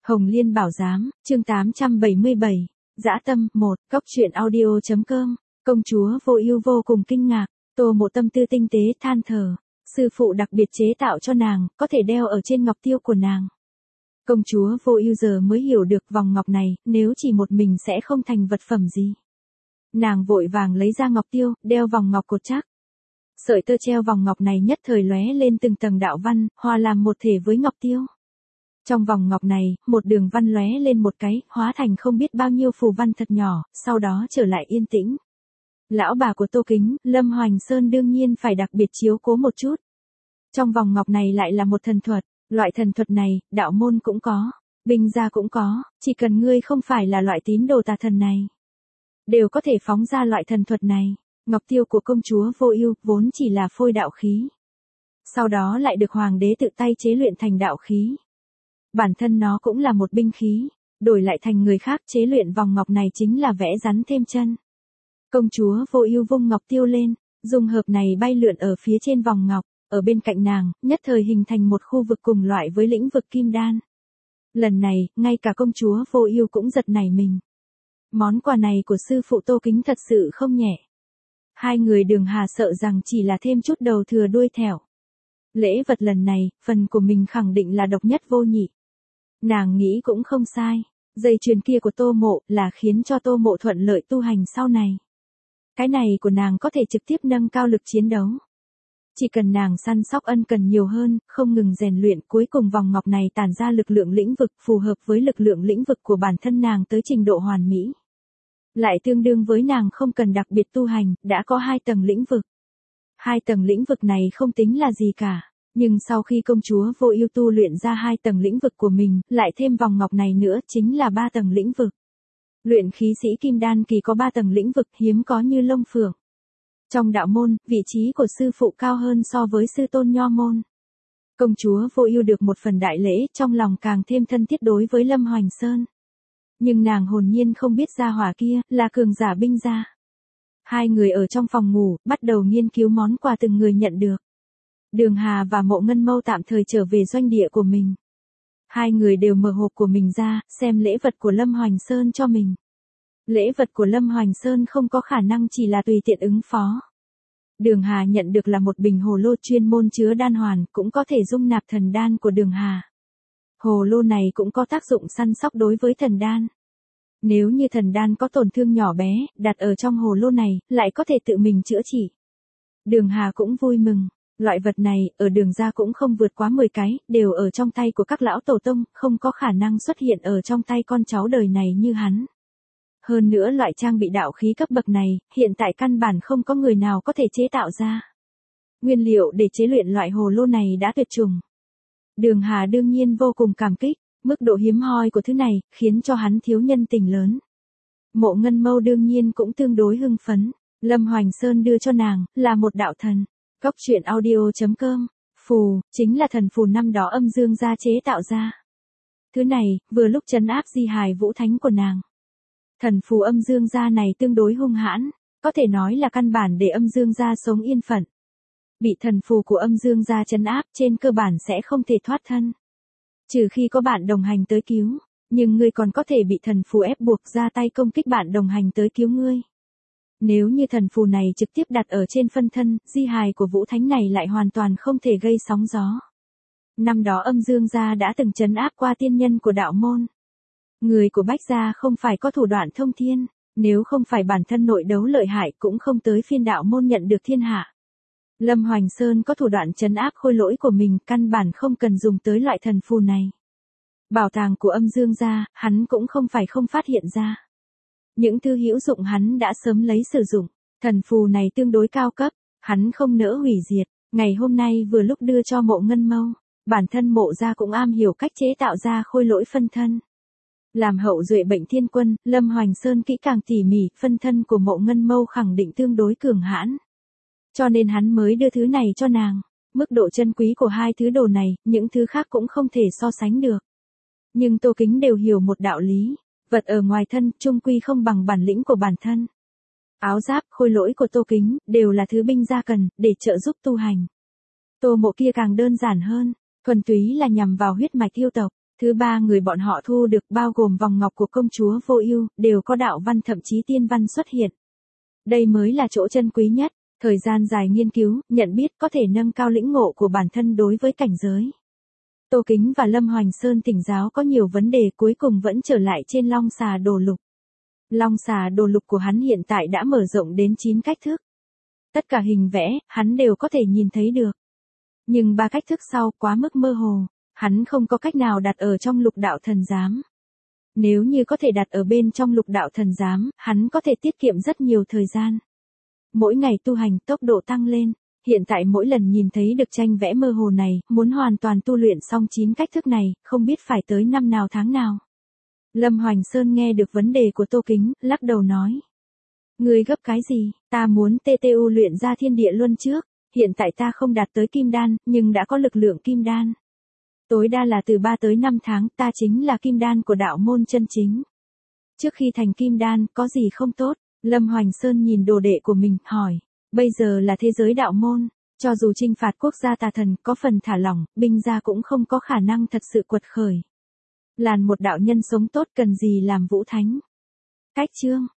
Hồng Liên Bảo Giám, chương 877, Dã Tâm 1, Cóc truyện audio.com, công chúa Vô Ưu vô cùng kinh ngạc, Tô Mộ tâm tư tinh tế than thở, sư phụ đặc biệt chế tạo cho nàng, có thể đeo ở trên ngọc tiêu của nàng. Công chúa Vô Ưu giờ mới hiểu được vòng ngọc này, nếu chỉ một mình sẽ không thành vật phẩm gì. Nàng vội vàng lấy ra ngọc tiêu, đeo vòng ngọc cột chắc. Sợi tơ treo vòng ngọc này nhất thời lóe lên từng tầng đạo văn, hòa làm một thể với ngọc tiêu. Trong vòng ngọc này, một đường văn lóe lên một cái, hóa thành không biết bao nhiêu phù văn thật nhỏ, sau đó trở lại yên tĩnh. Lão bà của Tô Kính, Lâm Hoành Sơn đương nhiên phải đặc biệt chiếu cố một chút. Trong vòng ngọc này lại là một thần thuật, loại thần thuật này, đạo môn cũng có, binh gia cũng có, chỉ cần ngươi không phải là loại tín đồ tà thần này, đều có thể phóng ra loại thần thuật này. Ngọc tiêu của công chúa Vô Ưu vốn chỉ là phôi đạo khí, sau đó lại được hoàng đế tự tay chế luyện thành đạo khí. Bản thân nó cũng là một binh khí, đổi lại thành người khác chế luyện vòng ngọc này chính là vẽ rắn thêm chân. Công chúa Vô Ưu vung ngọc tiêu lên, dung hợp này bay lượn ở phía trên vòng ngọc, ở bên cạnh nàng, nhất thời hình thành một khu vực cùng loại với lĩnh vực kim đan. Lần này, ngay cả công chúa Vô Ưu cũng giật nảy mình. Món quà này của sư phụ Tô Kính thật sự không nhẹ. Hai người Đường Hà sợ rằng chỉ là thêm chút đầu thừa đuôi thẻo. Lễ vật lần này, phần của mình khẳng định là độc nhất vô nhị. Nàng nghĩ cũng không sai, dây chuyền kia của Tô Mộ là khiến cho Tô Mộ thuận lợi tu hành sau này. Cái này của nàng có thể trực tiếp nâng cao lực chiến đấu. Chỉ cần nàng săn sóc ân cần nhiều hơn, không ngừng rèn luyện, cuối cùng vòng ngọc này tản ra lực lượng lĩnh vực phù hợp với lực lượng lĩnh vực của bản thân nàng tới trình độ hoàn mỹ. Lại tương đương với nàng không cần đặc biệt tu hành, đã có 2 tầng lĩnh vực. 2 tầng lĩnh vực này không tính là gì cả, nhưng sau khi công chúa Vô Ưu tu luyện ra 2 tầng lĩnh vực của mình, lại thêm vòng ngọc này nữa chính là 3 tầng lĩnh vực. Luyện khí sĩ kim đan kỳ có 3 tầng lĩnh vực hiếm có như lông phượng. Trong đạo môn, vị trí của sư phụ cao hơn so với sư tôn nho môn. Công chúa Vô Ưu được một phần đại lễ, trong lòng càng thêm thân thiết đối với Lâm Hoành Sơn. Nhưng nàng hồn nhiên không biết gia hỏa kia là cường giả binh gia. Hai người ở trong phòng ngủ, bắt đầu nghiên cứu món quà từng người nhận được. Đường Hà và Mộ Ngân Mâu tạm thời trở về doanh địa của mình. Hai người đều mở hộp của mình ra, xem lễ vật của Lâm Hoành Sơn cho mình. Lễ vật của Lâm Hoành Sơn không có khả năng chỉ là tùy tiện ứng phó. Đường Hà nhận được là một bình hồ lô chuyên môn chứa đan hoàn, cũng có thể dung nạp thần đan của Đường Hà. Hồ lô này cũng có tác dụng săn sóc đối với thần đan. Nếu như thần đan có tổn thương nhỏ bé, đặt ở trong hồ lô này, lại có thể tự mình chữa trị. Đường Hà cũng vui mừng. Loại vật này, ở Đường gia cũng không vượt quá 10 cái, đều ở trong tay của các lão tổ tông, không có khả năng xuất hiện ở trong tay con cháu đời này như hắn. Hơn nữa loại trang bị đạo khí cấp bậc này, hiện tại căn bản không có người nào có thể chế tạo ra. Nguyên liệu để chế luyện loại hồ lô này đã tuyệt chủng. Đường Hà đương nhiên vô cùng cảm kích, mức độ hiếm hoi của thứ này, khiến cho hắn thiếu nhân tình lớn. Mộ Ngân Mâu đương nhiên cũng tương đối hưng phấn, Lâm Hoành Sơn đưa cho nàng, là một đạo thần. Cóc truyện audio.com, phù, chính là thần phù năm đó Âm Dương gia chế tạo ra. Thứ này, vừa lúc trấn áp di hài vũ thánh của nàng. Thần phù Âm Dương gia này tương đối hung hãn, có thể nói là căn bản để Âm Dương gia sống yên phận. Bị thần phù của Âm Dương gia trấn áp trên cơ bản sẽ không thể thoát thân. Trừ khi có bạn đồng hành tới cứu, nhưng ngươi còn có thể bị thần phù ép buộc ra tay công kích bạn đồng hành tới cứu ngươi. Nếu như thần phù này trực tiếp đặt ở trên phân thân, di hài của vũ thánh này lại hoàn toàn không thể gây sóng gió. Năm đó Âm Dương gia đã từng trấn áp qua tiên nhân của đạo môn. Người của Bách gia không phải có thủ đoạn thông thiên, nếu không phải bản thân nội đấu lợi hại cũng không tới phiên đạo môn nhận được thiên hạ. Lâm Hoành Sơn có thủ đoạn trấn áp khôi lỗi của mình, căn bản không cần dùng tới loại thần phù này. Bảo tàng của Âm Dương gia, hắn cũng không phải không phát hiện ra. Những thứ hữu dụng hắn đã sớm lấy sử dụng, thần phù này tương đối cao cấp, hắn không nỡ hủy diệt. Ngày hôm nay vừa lúc đưa cho Mộ Ngân Mâu, bản thân Mộ gia cũng am hiểu cách chế tạo ra khôi lỗi phân thân. Làm hậu duệ Bệnh Thiên Quân, Lâm Hoành Sơn kỹ càng tỉ mỉ, phân thân của Mộ Ngân Mâu khẳng định tương đối cường hãn. Cho nên hắn mới đưa thứ này cho nàng. Mức độ chân quý của hai thứ đồ này, những thứ khác cũng không thể so sánh được. Nhưng Tô Kính đều hiểu một đạo lý. Vật ở ngoài thân, chung quy không bằng bản lĩnh của bản thân. Áo giáp, khôi lỗi của Tô Kính, đều là thứ binh gia cần, để trợ giúp tu hành. Tô Mộ kia càng đơn giản hơn, thuần túy là nhằm vào huyết mạch yêu tộc. Thứ ba người bọn họ thu được bao gồm vòng ngọc của công chúa Vô Ưu, đều có đạo văn thậm chí tiên văn xuất hiện. Đây mới là chỗ chân quý nhất, thời gian dài nghiên cứu, nhận biết có thể nâng cao lĩnh ngộ của bản thân đối với cảnh giới. Tô Kính và Lâm Hoành Sơn thỉnh giáo có nhiều vấn đề cuối cùng vẫn trở lại trên Long Xà Đồ Lục. Long Xà Đồ Lục của hắn hiện tại đã mở rộng đến 9 cách thức. Tất cả hình vẽ, hắn đều có thể nhìn thấy được. Nhưng 3 cách thức sau quá mức mơ hồ, hắn không có cách nào đặt ở trong Lục Đạo Thần Giám. Nếu như có thể đặt ở bên trong Lục Đạo Thần Giám, hắn có thể tiết kiệm rất nhiều thời gian. Mỗi ngày tu hành tốc độ tăng lên, hiện tại mỗi lần nhìn thấy được tranh vẽ mơ hồ này, muốn hoàn toàn tu luyện xong 9 cách thức này, không biết phải tới năm nào tháng nào. Lâm Hoành Sơn nghe được vấn đề của Tô Kính, lắc đầu nói. Ngươi gấp cái gì, ta muốn TTU luyện ra thiên địa luân trước, hiện tại ta không đạt tới kim đan, nhưng đã có lực lượng kim đan. Tối đa là từ 3 tới 5 tháng, ta chính là kim đan của đạo môn chân chính. Trước khi thành kim đan, có gì không tốt? Lâm Hoành Sơn nhìn đồ đệ của mình, hỏi. Bây giờ là thế giới đạo môn, cho dù chinh phạt quốc gia tà thần có phần thả lỏng, binh gia cũng không có khả năng thật sự quật khởi. Làn một đạo nhân sống tốt cần gì làm vũ thánh. Cách chương